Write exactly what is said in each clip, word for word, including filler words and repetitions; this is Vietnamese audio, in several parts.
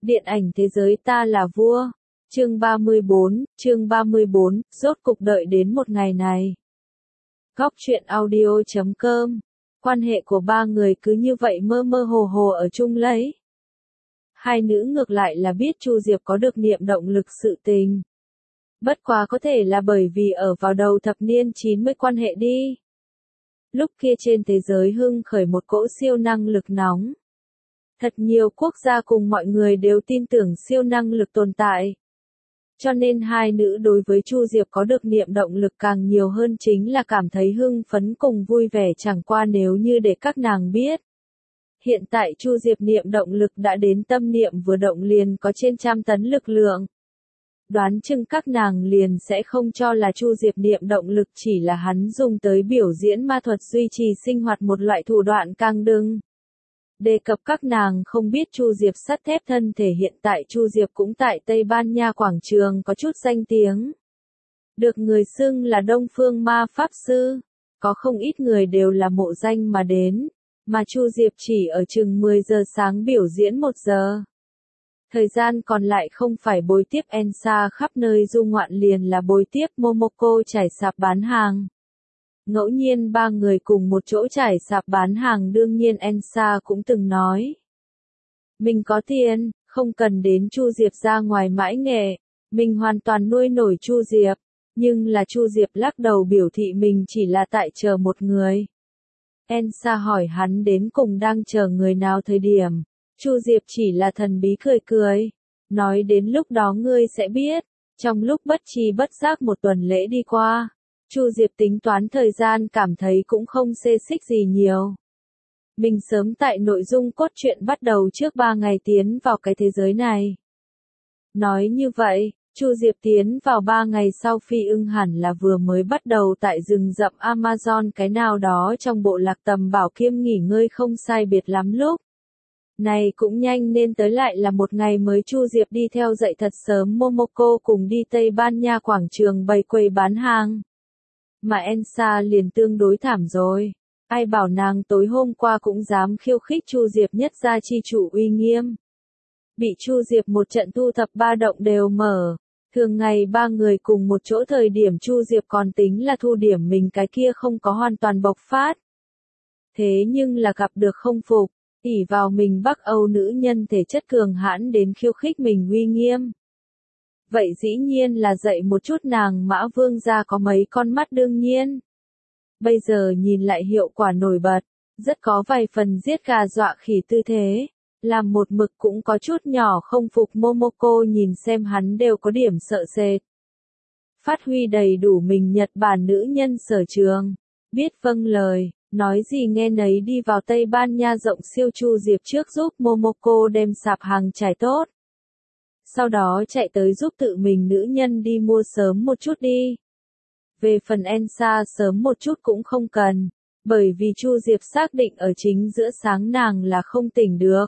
Điện ảnh thế giới ta là vua. Chương ba mươi bốn, chương ba mươi bốn, rốt cục đợi đến một ngày này. Góc truyện audio chấm com. Quan hệ của ba người cứ như vậy mơ mơ hồ hồ ở chung lấy. Hai nữ ngược lại là biết Chu Diệp có được niệm động lực sự tình. Bất quá có thể là bởi vì ở vào đầu thập niên chín mươi quan hệ đi. Lúc kia trên thế giới hưng khởi một cỗ siêu năng lực nóng. Thật nhiều quốc gia cùng mọi người đều tin tưởng siêu năng lực tồn tại. Cho nên hai nữ đối với Chu Diệp có được niệm động lực càng nhiều hơn chính là cảm thấy hưng phấn cùng vui vẻ, chẳng qua nếu như để các nàng biết. Hiện tại Chu Diệp niệm động lực đã đến tâm niệm vừa động liền có trên trăm tấn lực lượng. Đoán chừng các nàng liền sẽ không cho là Chu Diệp niệm động lực chỉ là hắn dùng tới biểu diễn ma thuật duy trì sinh hoạt một loại thủ đoạn càng đừng. Đề cập các nàng không biết Chu Diệp sắt thép thân thể hiện tại Chu Diệp cũng tại Tây Ban Nha quảng trường có chút danh tiếng. Được người xưng là Đông Phương Ma Pháp Sư, có không ít người đều là mộ danh mà đến, mà Chu Diệp chỉ ở chừng mười giờ sáng biểu diễn một giờ. Thời gian còn lại không phải bồi tiếp Ensa khắp nơi du ngoạn liền là bồi tiếp Momoko trải sạp bán hàng. Ngẫu nhiên ba người cùng một chỗ trải sạp bán hàng, đương nhiên Ensa cũng từng nói. Mình có tiền, không cần đến Chu Diệp ra ngoài mãi nghệ, mình hoàn toàn nuôi nổi Chu Diệp, nhưng là Chu Diệp lắc đầu biểu thị mình chỉ là tại chờ một người. Ensa hỏi hắn đến cùng đang chờ người nào thời điểm, Chu Diệp chỉ là thần bí cười cười, nói đến lúc đó ngươi sẽ biết. Trong lúc bất tri bất giác một tuần lễ đi qua. Chu Diệp tính toán thời gian cảm thấy cũng không xê xích gì nhiều. Mình sớm tại nội dung cốt truyện bắt đầu trước ba ngày tiến vào cái thế giới này. Nói như vậy, Chu Diệp tiến vào ba ngày sau phi ưng hẳn là vừa mới bắt đầu tại rừng rậm Amazon cái nào đó trong bộ lạc tầm bảo kiêm nghỉ ngơi không sai biệt lắm lúc. Này cũng nhanh nên tới lại là một ngày mới Chu Diệp đi theo dậy thật sớm Momoko cùng đi Tây Ban Nha quảng trường bày quầy bán hàng. Mà Ensa liền tương đối thảm rồi. Ai bảo nàng tối hôm qua cũng dám khiêu khích Chu Diệp nhất gia chi chủ uy nghiêm. Bị Chu Diệp một trận thu thập ba động đều mở. Thường ngày ba người cùng một chỗ thời điểm Chu Diệp còn tính là thu điểm mình cái kia không có hoàn toàn bộc phát. Thế nhưng là gặp được không phục, ỷ vào mình Bắc Âu nữ nhân thể chất cường hãn đến khiêu khích mình uy nghiêm. Vậy dĩ nhiên là dạy một chút nàng Mã Vương gia có mấy con mắt đương nhiên. Bây giờ nhìn lại hiệu quả nổi bật, rất có vài phần giết gà dọa khỉ tư thế, làm một mực cũng có chút nhỏ không phục Momoko nhìn xem hắn đều có điểm sợ sệt. Phát huy đầy đủ mình Nhật Bản nữ nhân sở trường, biết vâng lời, nói gì nghe nấy đi vào Tây Ban Nha rộng siêu. Chu Diệp trước giúp Momoko đem sạp hàng trải tốt. Sau đó chạy tới giúp tự mình nữ nhân đi mua sớm một chút đi. Về phần Ensa sớm một chút cũng không cần, bởi vì Chu Diệp xác định ở chính giữa sáng nàng là không tỉnh được.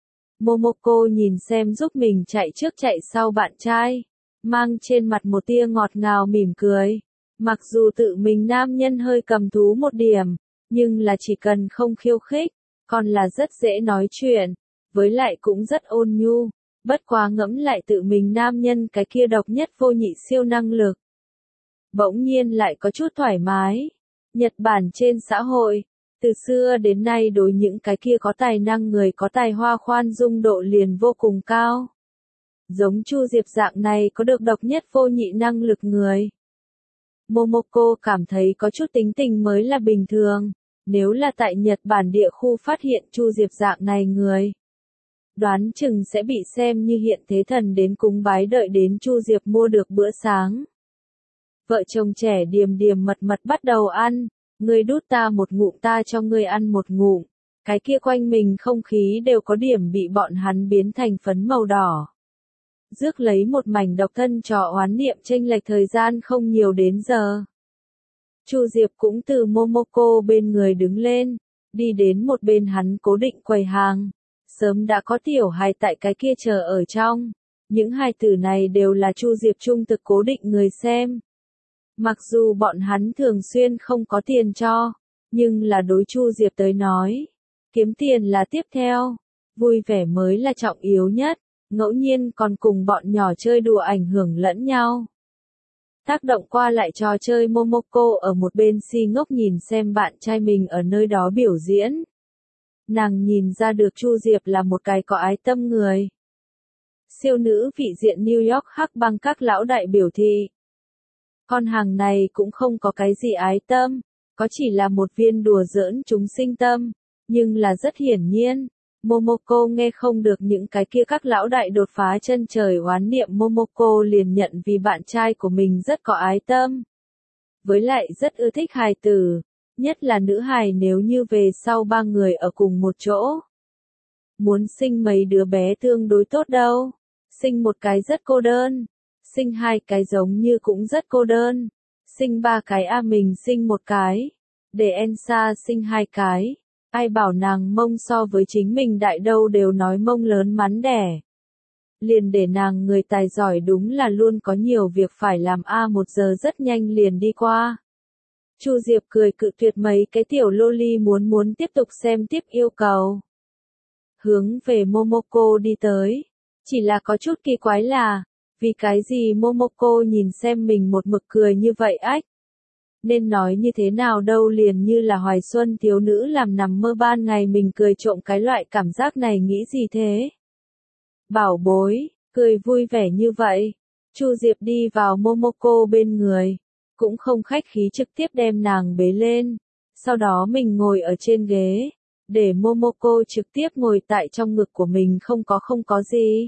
Momoko nhìn xem giúp mình chạy trước chạy sau bạn trai, mang trên mặt một tia ngọt ngào mỉm cười. Mặc dù tự mình nam nhân hơi cầm thú một điểm, nhưng là chỉ cần không khiêu khích, còn là rất dễ nói chuyện, với lại cũng rất ôn nhu. Bất quá ngẫm lại tự mình nam nhân cái kia độc nhất vô nhị siêu năng lực. Bỗng nhiên lại có chút thoải mái. Nhật Bản trên xã hội, từ xưa đến nay đối những cái kia có tài năng người có tài hoa khoan dung độ liền vô cùng cao. Giống Chu Diệp dạng này có được độc nhất vô nhị năng lực người. Momoko cảm thấy có chút tính tình mới là bình thường, nếu là tại Nhật Bản địa khu phát hiện Chu Diệp dạng này người. Đoán chừng sẽ bị xem như hiện thế thần đến cúng bái đợi đến Chu Diệp mua được bữa sáng. Vợ chồng trẻ điềm điềm mật mật bắt đầu ăn, ngươi đút ta một ngụm ta cho ngươi ăn một ngụm, cái kia quanh mình không khí đều có điểm bị bọn hắn biến thành phấn màu đỏ. Rước lấy một mảnh độc thân trò oán niệm chênh lệch thời gian không nhiều đến giờ. Chu Diệp cũng từ Momoko bên người đứng lên, đi đến một bên hắn cố định quầy hàng. Sớm đã có tiểu hài tại cái kia chờ ở trong. Những hài tử này đều là Chu Diệp trung thực cố định người xem. Mặc dù bọn hắn thường xuyên không có tiền cho, nhưng là đối Chu Diệp tới nói, kiếm tiền là tiếp theo, vui vẻ mới là trọng yếu nhất. ngẫu nhiên còn cùng bọn nhỏ chơi đùa ảnh hưởng lẫn nhau. Tác động qua lại trò chơi Momoko ở một bên si ngốc nhìn xem bạn trai mình ở nơi đó biểu diễn. Nàng nhìn ra được Chu Diệp là một cái có ái tâm người. Siêu nữ vị diện New York hắc băng các lão đại biểu thị. Con hàng này cũng không có cái gì ái tâm, có chỉ là một viên đùa giỡn chúng sinh tâm, nhưng là rất hiển nhiên. Momoko nghe không được những cái kia các lão đại đột phá chân trời oán niệm, Momoko liền nhận vì bạn trai của mình rất có ái tâm. Với lại rất ưa thích hài tử, nhất là nữ hài nếu như về sau ba người ở cùng một chỗ. Muốn sinh mấy đứa bé tương đối tốt đâu, sinh một cái rất cô đơn, sinh hai cái giống như cũng rất cô đơn, sinh ba cái a mình sinh một cái, để Elsa sinh hai cái. Ai bảo nàng mông so với chính mình đại đâu, đều nói mông lớn mắn đẻ. Liền để nàng người tài giỏi, đúng là luôn có nhiều việc phải làm a một giờ rất nhanh liền đi qua. Chu Diệp cười cự tuyệt mấy cái tiểu loli muốn muốn tiếp tục xem tiếp yêu cầu. Hướng về Momoko đi tới. Chỉ là có chút kỳ quái là, vì cái gì Momoko nhìn xem mình một mực cười như vậy ách? Nên nói như thế nào đâu, liền như là hoài xuân thiếu nữ làm nằm mơ ban ngày mình cười trộm, cái loại cảm giác này nghĩ gì thế? Bảo bối, cười vui vẻ như vậy. Chu Diệp đi vào Momoko bên người, cũng không khách khí trực tiếp đem nàng bế lên, sau đó mình ngồi ở trên ghế, để Momoko trực tiếp ngồi tại trong ngực của mình. Không có không có gì.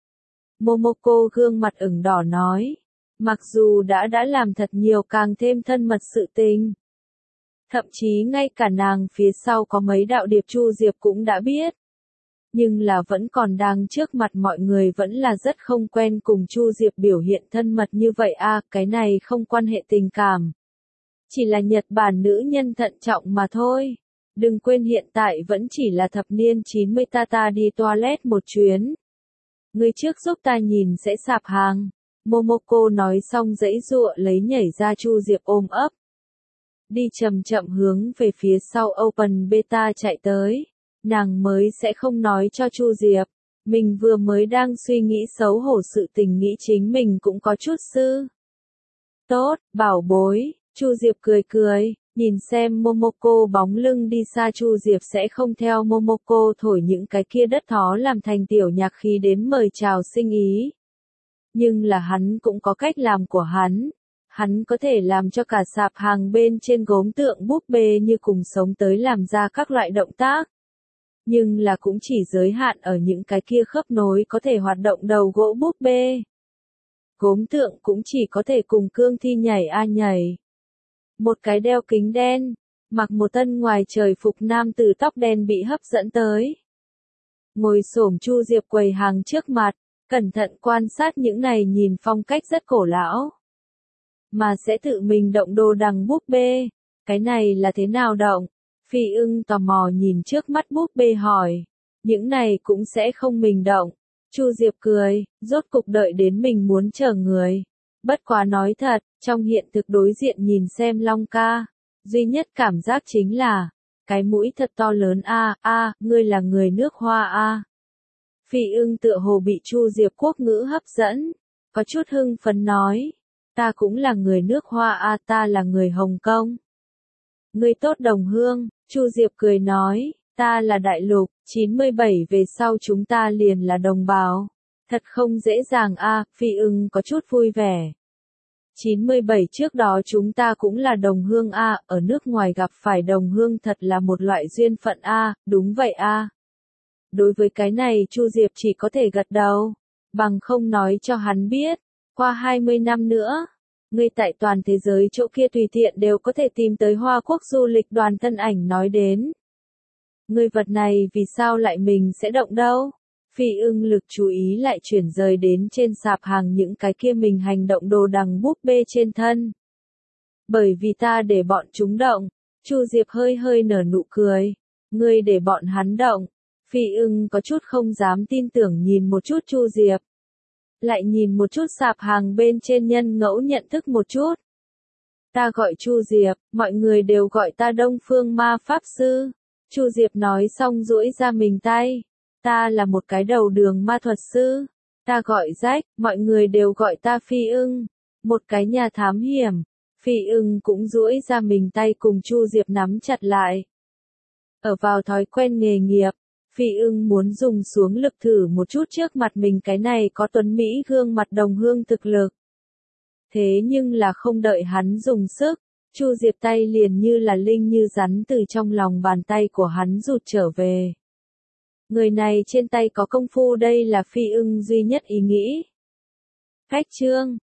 Momoko gương mặt ửng đỏ nói. Mặc dù đã đã làm thật nhiều càng thêm thân mật sự tình. Thậm chí ngay cả nàng phía sau có mấy đạo điệp Chu Diệp cũng đã biết. Nhưng là vẫn còn đang trước mặt mọi người vẫn là rất không quen cùng Chu Diệp biểu hiện thân mật như vậy a à, cái này không quan hệ tình cảm. Chỉ là Nhật Bản nữ nhân thận trọng mà thôi. Đừng quên hiện tại vẫn chỉ là thập niên chín mươi, ta ta đi toilet một chuyến. Người trước giúp ta nhìn sẽ sạp hàng. Momoko nói xong giãy giụa lấy nhảy ra Chu Diệp ôm ấp. Đi chậm chậm hướng về phía sau Open Beta chạy tới. Nàng mới sẽ không nói cho Chu Diệp. Mình vừa mới đang suy nghĩ xấu hổ sự tình, nghĩ chính mình cũng có chút sư. Tốt, bảo bối, Chu Diệp cười cười, nhìn xem Momoko bóng lưng đi xa, Chu Diệp sẽ không theo Momoko thổi những cái kia đất thó làm thành tiểu nhạc khí đến mời chào sinh ý. Nhưng là hắn cũng có cách làm của hắn. Hắn có thể làm cho cả sạp hàng bên trên gốm tượng búp bê như cùng sống tới làm ra các loại động tác. Nhưng là cũng chỉ giới hạn ở những cái kia khớp nối có thể hoạt động đầu gỗ búp bê. Gốm tượng cũng chỉ có thể cùng cương thi nhảy a nhảy. Một cái đeo kính đen, mặc một thân ngoài trời phục nam tử tóc đen bị hấp dẫn tới. Ngồi xổm Chu Diệp quầy hàng trước mặt, cẩn thận quan sát những này nhìn phong cách rất cổ lão. Mà sẽ tự mình động đồ đằng búp bê, cái này là thế nào động? Phi ưng tò mò nhìn trước mắt búp bê hỏi, những này cũng sẽ không mình động. Chu Diệp cười, rốt cục đợi đến mình muốn chờ người. Bất quá nói thật, trong hiện thực đối diện nhìn xem Long ca, duy nhất cảm giác chính là, cái mũi thật to lớn a a, ngươi là người nước Hoa a. Phi ưng tựa hồ bị Chu Diệp quốc ngữ hấp dẫn, có chút hưng phấn nói, ta cũng là người nước Hoa a, ta là người Hồng Kông. Ngươi tốt đồng hương, Chu Diệp cười nói, ta là đại lục, chín mươi bảy về sau chúng ta liền là đồng bào. Thật không dễ dàng a, Phi ưng có chút vui vẻ. chín mươi bảy trước đó chúng ta cũng là đồng hương a, ở nước ngoài gặp phải đồng hương thật là một loại duyên phận a, đúng vậy a. Đối với cái này Chu Diệp chỉ có thể gật đầu, bằng không nói cho hắn biết, qua hai mươi năm nữa, ngươi tại toàn thế giới chỗ kia tùy tiện đều có thể tìm tới Hoa Quốc du lịch đoàn thân ảnh nói đến. Ngươi vật này vì sao lại mình sẽ động đâu? Phi ưng lực chú ý lại chuyển rời đến trên sạp hàng những cái kia mình hành động đồ đằng búp bê trên thân. Bởi vì ta để bọn chúng động, Chu Diệp hơi hơi nở nụ cười. Ngươi để bọn hắn động. Phi ưng có chút không dám tin tưởng nhìn một chút Chu Diệp. Lại nhìn một chút sạp hàng bên trên nhân ngẫu nhận thức một chút. Ta gọi Chu Diệp, mọi người đều gọi ta Đông Phương Ma Pháp Sư. Chu Diệp nói xong duỗi ra mình tay. Ta là một cái đầu đường ma thuật sư. Ta gọi Jack, mọi người đều gọi ta Phi ưng. Một cái nhà thám hiểm. Phi ưng cũng duỗi ra mình tay cùng Chu Diệp nắm chặt lại. Ở vào thói quen nghề nghiệp, Phi ưng muốn dùng xuống lực thử một chút trước mặt mình cái này có tuấn Mỹ gương mặt đồng hương thực lực. Thế nhưng là không đợi hắn dùng sức, Chu Diệp tay liền như là linh như rắn từ trong lòng bàn tay của hắn rụt trở về. Người này trên tay có công phu, đây là Phi ưng duy nhất ý nghĩ. Phách trương,